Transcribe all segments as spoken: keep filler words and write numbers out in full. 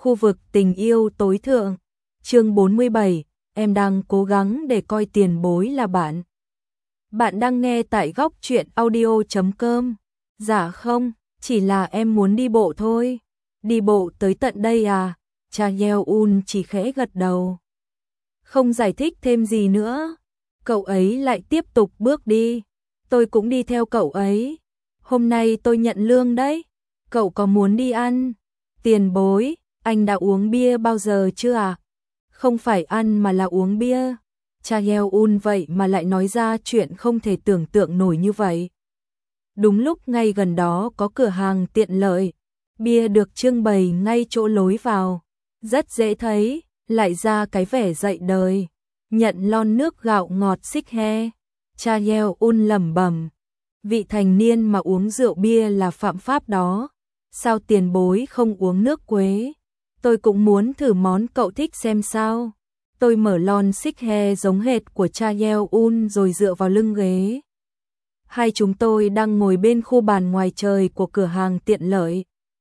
Khu vực tình yêu tối thượng, chương bốn mươi bảy, em đang cố gắng để coi tiền bối là bạn. Bạn đang nghe tại góc truyện audio chấm com. Dạ không, chỉ là em muốn đi bộ thôi. Đi bộ tới tận đây à? Cha Yeon chỉ khẽ gật đầu. Không giải thích thêm gì nữa. Cậu ấy lại tiếp tục bước đi. Tôi cũng đi theo cậu ấy. Hôm nay tôi nhận lương đấy. Cậu có muốn đi ăn? Tiền bối, anh đã uống bia bao giờ chưa à? Không phải ăn mà là uống bia. Cha Yeon vậy mà lại nói ra chuyện không thể tưởng tượng nổi như vậy. Đúng lúc ngay gần đó có cửa hàng tiện lợi, bia được trưng bày ngay chỗ lối vào, rất dễ thấy, lại ra cái vẻ dậy đời, nhận lon nước gạo ngọt xích he. Cha Yeon lẩm bẩm, vị thành niên mà uống rượu bia là phạm pháp đó, sao tiền bối không uống nước quế? Tôi cũng muốn thử món cậu thích xem sao. Tôi mở lon xích he giống hệt của cha Yeon rồi dựa vào lưng ghế. Hai chúng tôi đang ngồi bên khu bàn ngoài trời của cửa hàng tiện lợi.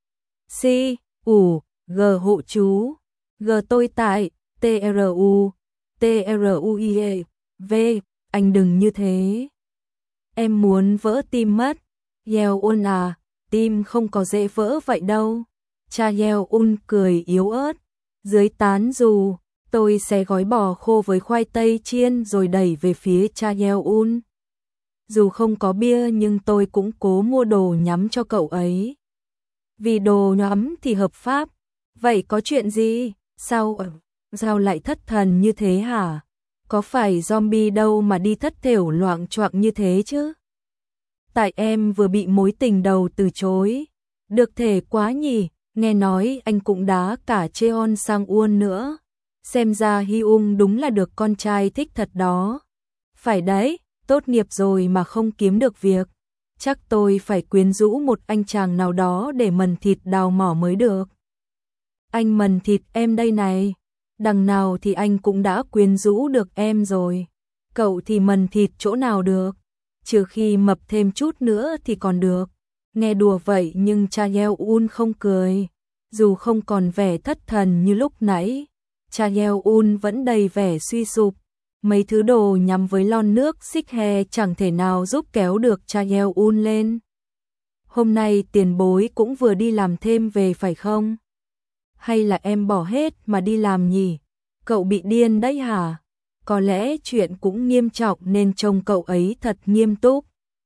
Si, ủ, G hộ chú, G tôi tại, T R U, T R U I E, V, anh đừng như thế. Em muốn vỡ tim mất. Yeon à, tim không có dễ vỡ vậy đâu. Cha Yeon cười yếu ớt. Dưới tán dù, tôi sẽ gói bò khô với khoai tây chiên rồi đẩy về phía cha Yeon. Dù không có bia nhưng tôi cũng cố mua đồ nhắm cho cậu ấy. Vì đồ nhắm thì hợp pháp. Vậy có chuyện gì? Sao, sao lại thất thần như thế hả? Có phải zombie đâu mà đi thất thểu loạng choạng như thế chứ? Tại em vừa bị mối tình đầu từ chối. Được thể quá nhỉ, nghe nói anh cũng đá cả Cheon sang Uôn nữa. Xem ra Hyung đúng là được con trai thích thật đó. Phải đấy, tốt nghiệp rồi mà không kiếm được việc. Chắc tôi phải quyến rũ một anh chàng nào đó để mần thịt đào mỏ mới được. Anh mần thịt em đây này. Đằng nào thì anh cũng đã quyến rũ được em rồi. Cậu thì mần thịt chỗ nào được. Trừ khi mập thêm chút nữa thì còn được. Nghe đùa vậy nhưng cha Yeon không cười. Dù không còn vẻ thất thần như lúc nãy, cha Yeon vẫn đầy vẻ suy sụp. Mấy thứ đồ nhắm với lon nước xích he chẳng thể nào giúp kéo được cha Yeon lên. Hôm nay tiền bối cũng vừa đi làm thêm về phải không? Hay là em bỏ hết mà đi làm nhỉ? Cậu bị điên đấy hả? Có lẽ chuyện cũng nghiêm trọng nên trông cậu ấy thật nghiêm túc.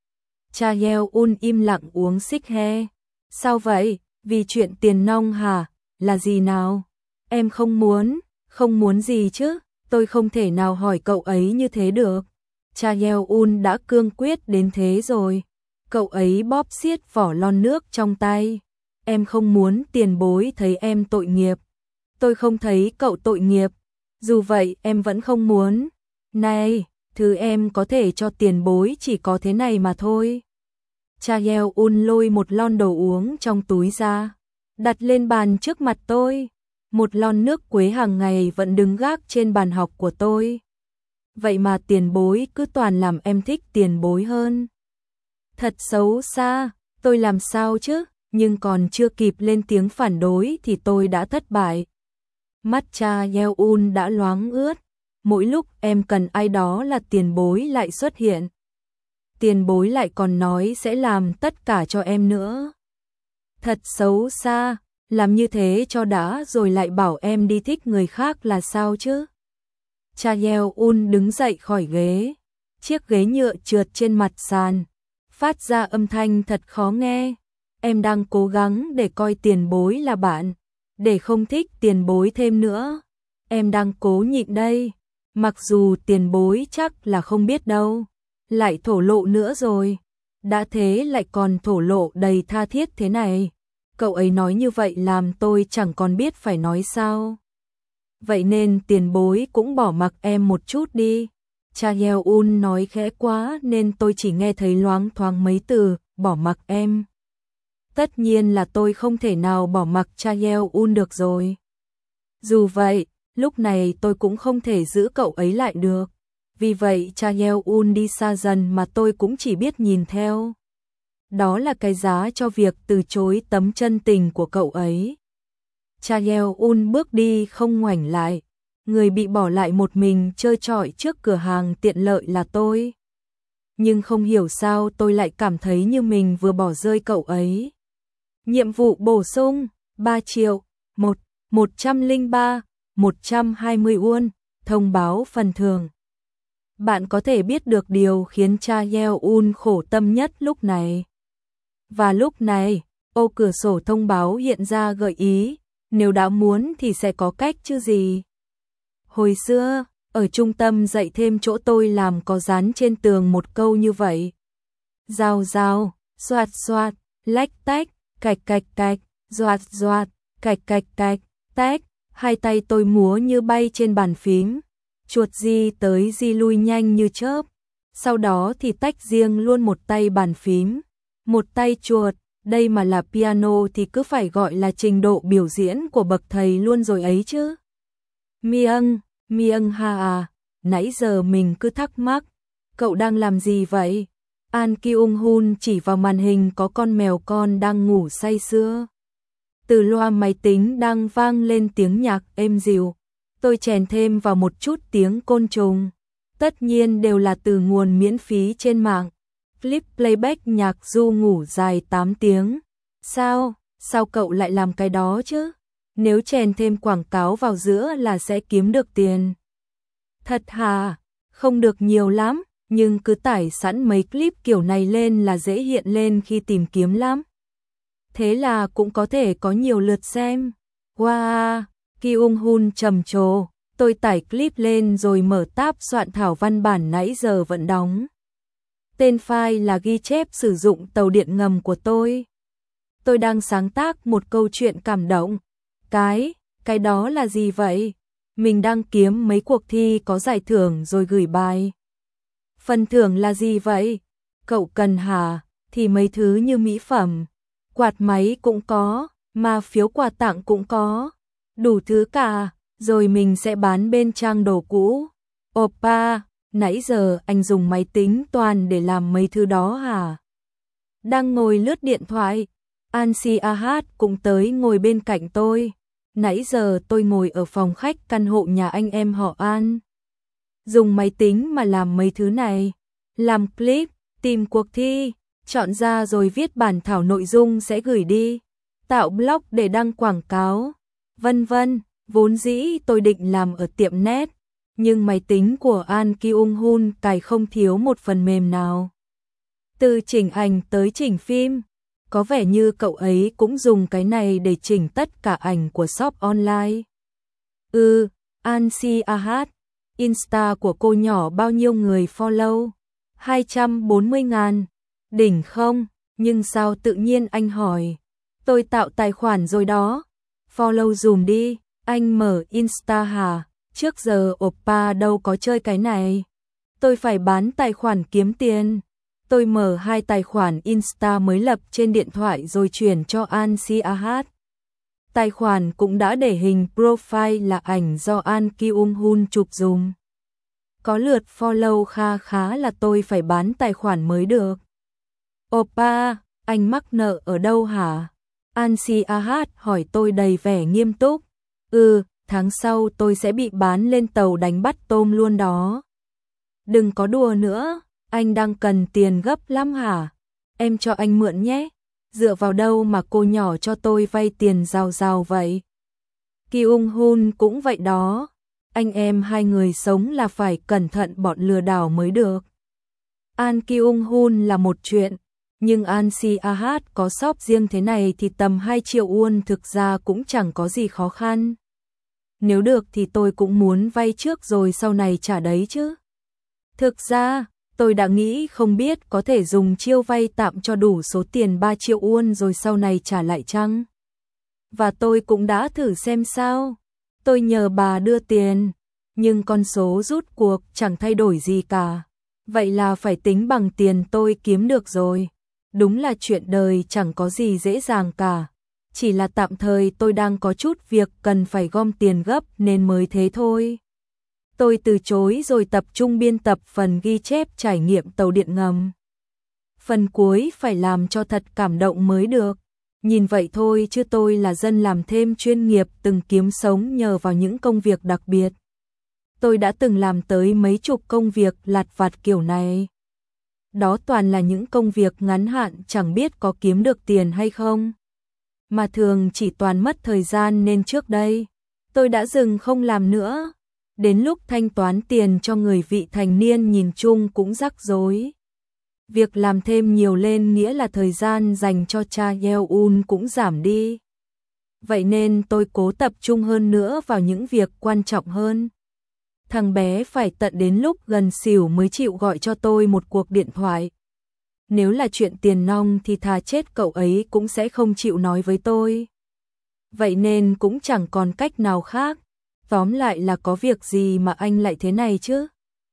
Cha Yeon im lặng uống xích he. Sao vậy? Vì chuyện tiền nong hả? Là gì nào? Em không muốn, không muốn gì chứ? Tôi không thể nào hỏi cậu ấy như thế được. Cha Yeon đã cương quyết đến thế rồi. Cậu ấy bóp siết vỏ lon nước trong tay. Em không muốn tiền bối thấy em tội nghiệp. Tôi không thấy cậu tội nghiệp. Dù vậy em vẫn không muốn. Này, thứ em có thể cho tiền bối chỉ có thế này mà thôi. Cha Yeon lôi một lon đồ uống trong túi ra, đặt lên bàn trước mặt tôi. Một lon nước quế hàng ngày vẫn đứng gác trên bàn học của tôi. Vậy mà tiền bối cứ toàn làm em thích tiền bối hơn. Thật xấu xa, tôi làm sao chứ, nhưng còn chưa kịp lên tiếng phản đối thì tôi đã thất bại. Mắt cha Yeon đã loáng ướt, mỗi lúc em cần ai đó là tiền bối lại xuất hiện. Tiền bối lại còn nói sẽ làm tất cả cho em nữa. Thật xấu xa, làm như thế cho đã rồi lại bảo em đi thích người khác là sao chứ? Cha Yeon đứng dậy khỏi ghế, chiếc ghế nhựa trượt trên mặt sàn, phát ra âm thanh thật khó nghe. Em đang cố gắng để coi tiền bối là bạn, để không thích tiền bối thêm nữa. Em đang cố nhịn đây, mặc dù tiền bối chắc là không biết đâu. Lại thổ lộ nữa rồi, đã thế lại còn thổ lộ đầy tha thiết thế này. Cậu ấy nói như vậy làm tôi chẳng còn biết phải nói sao. Vậy nên tiền bối cũng bỏ mặc em một chút đi. Cha Yeon nói khẽ quá nên tôi chỉ nghe thấy loáng thoáng mấy từ, bỏ mặc em. Tất nhiên là tôi không thể nào bỏ mặc cha Yeon được rồi. Dù vậy, lúc này tôi cũng không thể giữ cậu ấy lại được. Vì vậy cha Yeon đi xa dần mà tôi cũng chỉ biết nhìn theo. Đó là cái giá cho việc từ chối tấm chân tình của cậu ấy. Cha Yeon bước đi không ngoảnh lại. Người bị bỏ lại một mình chơi trọi trước cửa hàng tiện lợi là tôi. Nhưng không hiểu sao tôi lại cảm thấy như mình vừa bỏ rơi cậu ấy. Nhiệm vụ bổ sung, ba triệu, một, một trăm lẻ ba, một trăm hai mươi won, thông báo phần thưởng. Bạn có thể biết được điều khiến cha Yeon khổ tâm nhất lúc này. Và lúc này, ô cửa sổ thông báo hiện ra gợi ý, nếu đã muốn thì sẽ có cách chứ gì. Hồi xưa, ở trung tâm dạy thêm chỗ tôi làm có dán trên tường một câu như vậy. Rào rào, xoạt xoạt, lách tách, cạch cạch cạch, doạt doạt, cạch cạch cạch, tách, hai tay tôi múa như bay trên bàn phím, chuột di tới di lui nhanh như chớp, sau đó thì tách riêng luôn một tay bàn phím, một tay chuột, đây mà là piano thì cứ phải gọi là trình độ biểu diễn của bậc thầy luôn rồi ấy chứ. Miêng, miêng ha à, nãy giờ mình cứ thắc mắc, cậu đang làm gì vậy? An Kyung Hun chỉ vào màn hình có con mèo con đang ngủ say sưa. Từ loa máy tính đang vang lên tiếng nhạc êm dịu, tôi chèn thêm vào một chút tiếng côn trùng. Tất nhiên đều là từ nguồn miễn phí trên mạng. Clip playback nhạc du ngủ dài tám tiếng. Sao? Sao cậu lại làm cái đó chứ? Nếu chèn thêm quảng cáo vào giữa là sẽ kiếm được tiền. Thật hả? Không được nhiều lắm, nhưng cứ tải sẵn mấy clip kiểu này lên là dễ hiện lên khi tìm kiếm lắm. Thế là cũng có thể có nhiều lượt xem. Wow, Kyung Hun trầm trồ, tôi tải clip lên rồi mở tab soạn thảo văn bản nãy giờ vẫn đóng. Tên file là ghi chép sử dụng tàu điện ngầm của tôi. Tôi đang sáng tác một câu chuyện cảm động. Cái, cái đó là gì vậy? Mình đang kiếm mấy cuộc thi có giải thưởng rồi gửi bài. Phần thưởng là gì vậy? Cậu cần hả? Thì mấy thứ như mỹ phẩm, quạt máy cũng có, mà phiếu quà tặng cũng có. Đủ thứ cả, rồi mình sẽ bán bên trang đồ cũ. Oppa, nãy giờ anh dùng máy tính toàn để làm mấy thứ đó hả? Đang ngồi lướt điện thoại, An Si Ahat cũng tới ngồi bên cạnh tôi. Nãy giờ tôi ngồi ở phòng khách căn hộ nhà anh em họ An. Dùng máy tính mà làm mấy thứ này, làm clip, tìm cuộc thi, chọn ra rồi viết bản thảo nội dung sẽ gửi đi, tạo blog để đăng quảng cáo, vân vân. Vốn dĩ tôi định làm ở tiệm net, nhưng máy tính của An Kyung Hun cài không thiếu một phần mềm nào. Từ chỉnh ảnh tới chỉnh phim, có vẻ như cậu ấy cũng dùng cái này để chỉnh tất cả ảnh của shop online. Ừ, An Si Ahat, Insta của cô nhỏ bao nhiêu người follow? hai trăm bốn mươi ngàn. Đỉnh không? Nhưng sao tự nhiên anh hỏi? Tôi tạo tài khoản rồi đó. Follow dùm đi, anh mở Insta hả? Trước giờ Oppa đâu có chơi cái này. Tôi phải bán tài khoản kiếm tiền. Tôi mở hai tài khoản Insta mới lập trên điện thoại rồi chuyển cho An Si Ahat. Tài khoản cũng đã để hình profile là ảnh do An Kyung Hun chụp dùm. Có lượt follow kha khá là tôi phải bán tài khoản mới được. Oppa, anh mắc nợ ở đâu hả? An Si Ahat hỏi tôi đầy vẻ nghiêm túc. Ừ, tháng sau tôi sẽ bị bán lên tàu đánh bắt tôm luôn đó. Đừng có đùa nữa, anh đang cần tiền gấp lắm hả? Em cho anh mượn nhé. Dựa vào đâu mà cô nhỏ cho tôi vay tiền rào rào vậy? Kyung Hun cũng vậy đó. Anh em hai người sống là phải cẩn thận bọn lừa đảo mới được. An Kyung Hun là một chuyện, nhưng An Si Ahat có shop riêng thế này thì tầm hai triệu won thực ra cũng chẳng có gì khó khăn. Nếu được thì tôi cũng muốn vay trước rồi sau này trả đấy chứ. Thực ra, tôi đã nghĩ không biết có thể dùng chiêu vay tạm cho đủ số tiền ba triệu won rồi sau này trả lại chăng? Và tôi cũng đã thử xem sao. Tôi nhờ bà đưa tiền, nhưng con số rút cuộc chẳng thay đổi gì cả. Vậy là phải tính bằng tiền tôi kiếm được rồi. Đúng là chuyện đời chẳng có gì dễ dàng cả. Chỉ là tạm thời tôi đang có chút việc cần phải gom tiền gấp nên mới thế thôi. Tôi từ chối rồi tập trung biên tập phần ghi chép trải nghiệm tàu điện ngầm. Phần cuối phải làm cho thật cảm động mới được. Nhìn vậy thôi chứ tôi là dân làm thêm chuyên nghiệp từng kiếm sống nhờ vào những công việc đặc biệt. Tôi đã từng làm tới mấy chục công việc lặt vặt kiểu này. Đó toàn là những công việc ngắn hạn chẳng biết có kiếm được tiền hay không. Mà thường chỉ toàn mất thời gian nên trước đây, tôi đã dừng không làm nữa. Đến lúc thanh toán tiền cho người vị thành niên nhìn chung cũng rắc rối. Việc làm thêm nhiều lên nghĩa là thời gian dành cho cha Yeon cũng giảm đi. Vậy nên tôi cố tập trung hơn nữa vào những việc quan trọng hơn. Thằng bé phải tận đến lúc gần xỉu mới chịu gọi cho tôi một cuộc điện thoại. Nếu là chuyện tiền nong thì thà chết cậu ấy cũng sẽ không chịu nói với tôi. Vậy nên cũng chẳng còn cách nào khác. Tóm lại là có việc gì mà anh lại thế này chứ?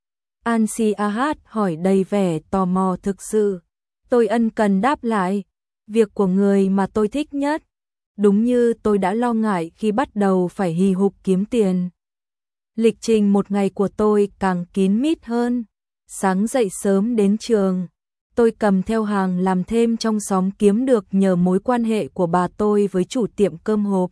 An Si Ahat hỏi đầy vẻ tò mò thực sự. Tôi ân cần đáp lại. Việc của người mà tôi thích nhất. Đúng như tôi đã lo ngại khi bắt đầu phải hì hục kiếm tiền. Lịch trình một ngày của tôi càng kín mít hơn. Sáng dậy sớm đến trường. Tôi cầm theo hàng làm thêm trong xóm kiếm được nhờ mối quan hệ của bà tôi với chủ tiệm cơm hộp.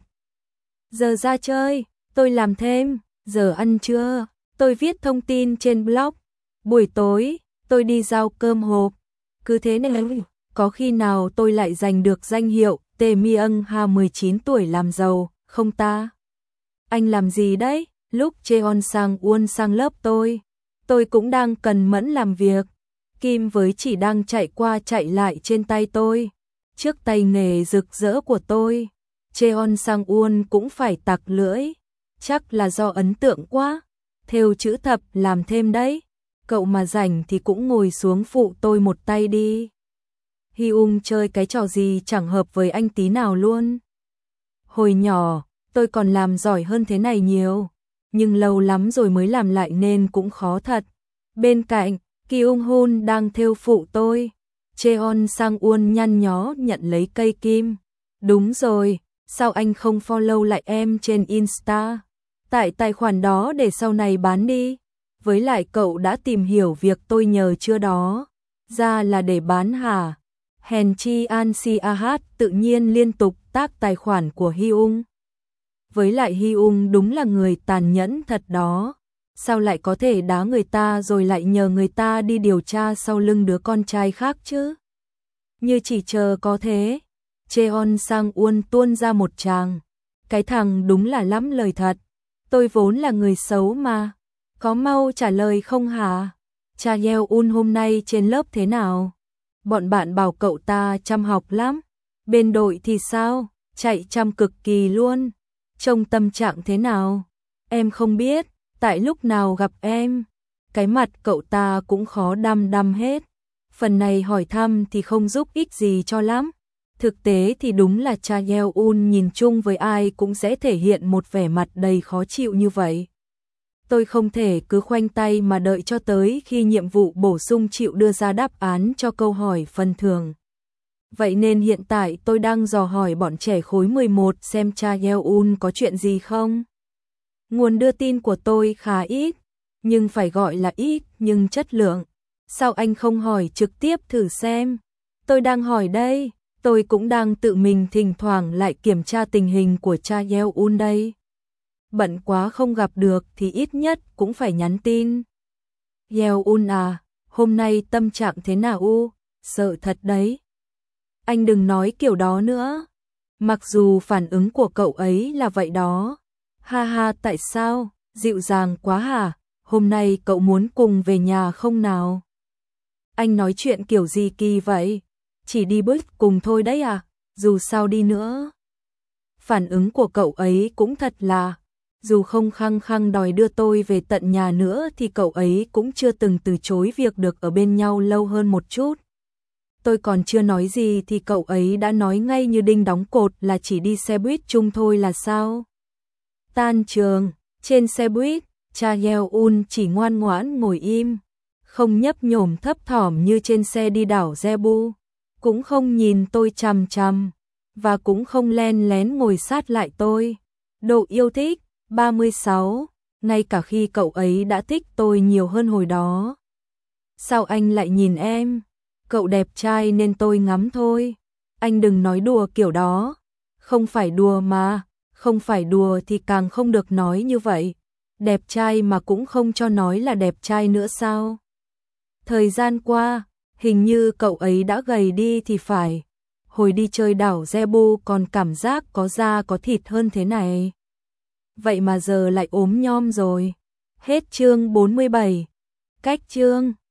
Giờ ra chơi, tôi làm thêm. Giờ ăn trưa, tôi viết thông tin trên blog. Buổi tối, tôi đi giao cơm hộp. Cứ thế nên có khi nào tôi lại giành được danh hiệu Tề Mi Ân Ha mười chín tuổi làm giàu, không ta? Anh làm gì đấy? Lúc Cheon sang Uôn sang lớp tôi, tôi cũng đang cần mẫn làm việc. Kim với chỉ đang chạy qua chạy lại trên tay tôi. Trước tay nghề rực rỡ của tôi, Cheon sang Uôn cũng phải tặc lưỡi. Chắc là do ấn tượng quá. Thêu chữ thập làm thêm đấy. Cậu mà rảnh thì cũng ngồi xuống phụ tôi một tay đi. Hyung chơi cái trò gì chẳng hợp với anh tí nào luôn. Hồi nhỏ, tôi còn làm giỏi hơn thế này nhiều. Nhưng lâu lắm rồi mới làm lại nên cũng khó thật. Bên cạnh, Kyung Hoon đang thêu phụ tôi. Cheon sang Uôn nhăn nhó nhận lấy cây kim. Đúng rồi, sao anh không follow lại em trên Insta? Tại tài khoản đó để sau này bán đi. Với lại cậu đã tìm hiểu việc tôi nhờ chưa đó. Ra là để bán hả? Hèn chi An Si Ahat tự nhiên liên tục tác tài khoản của Hyung. Với lại Hyung đúng là người tàn nhẫn thật đó. Sao lại có thể đá người ta rồi lại nhờ người ta đi điều tra sau lưng đứa con trai khác chứ? Như chỉ chờ có thế. Cheon sang Uôn tuôn ra một tràng. Cái thằng đúng là lắm lời thật. Tôi vốn là người xấu mà. Có mau trả lời không hả? Cha Yeon hôm nay trên lớp thế nào? Bọn bạn bảo cậu ta chăm học lắm. Bên đội thì sao? Chạy chăm cực kỳ luôn. Trông tâm trạng thế nào? Em không biết. Tại lúc nào gặp em, cái mặt cậu ta cũng khó đăm đăm hết. Phần này hỏi thăm thì không giúp ích gì cho lắm. Thực tế thì đúng là cha Yeon nhìn chung với ai cũng sẽ thể hiện một vẻ mặt đầy khó chịu như vậy. Tôi không thể cứ khoanh tay mà đợi cho tới khi nhiệm vụ bổ sung chịu đưa ra đáp án cho câu hỏi phần thưởng. Vậy nên hiện tại tôi đang dò hỏi bọn trẻ khối mười một xem cha Yeon có chuyện gì không. Nguồn đưa tin của tôi khá ít, nhưng phải gọi là ít nhưng chất lượng. Sao anh không hỏi trực tiếp thử xem? Tôi đang hỏi đây, tôi cũng đang tự mình thỉnh thoảng lại kiểm tra tình hình của cha Yeon đây. Bận quá không gặp được thì ít nhất cũng phải nhắn tin. Yeon à, hôm nay tâm trạng thế nào u? Sợ thật đấy. Anh đừng nói kiểu đó nữa. Mặc dù phản ứng của cậu ấy là vậy đó. Ha ha, tại sao? Dịu dàng quá hả? Hôm nay cậu muốn cùng về nhà không nào? Anh nói chuyện kiểu gì kỳ vậy? Chỉ đi bước cùng thôi đấy à? Dù sao đi nữa. Phản ứng của cậu ấy cũng thật là, dù không khăng khăng đòi đưa tôi về tận nhà nữa thì cậu ấy cũng chưa từng từ chối việc được ở bên nhau lâu hơn một chút. Tôi còn chưa nói gì thì cậu ấy đã nói ngay như đinh đóng cột là chỉ đi xe buýt chung thôi là sao? Tan trường, trên xe buýt, cha Yeon chỉ ngoan ngoãn ngồi im, không nhấp nhổm thấp thỏm như trên xe đi đảo Jebu, cũng không nhìn tôi chằm chằm, và cũng không len lén ngồi sát lại tôi. Độ yêu thích, ba mươi sáu, ngay cả khi cậu ấy đã thích tôi nhiều hơn hồi đó. Sao anh lại nhìn em? Cậu đẹp trai nên tôi ngắm thôi. Anh đừng nói đùa kiểu đó. Không phải đùa mà, không phải đùa thì càng không được nói như vậy. Đẹp trai mà cũng không cho nói là đẹp trai nữa sao? Thời gian qua, hình như cậu ấy đã gầy đi thì phải. Hồi đi chơi đảo Jebu còn cảm giác có da có thịt hơn thế này. Vậy mà giờ lại ốm nhom rồi. Hết chương bốn mươi bảy. Cách chương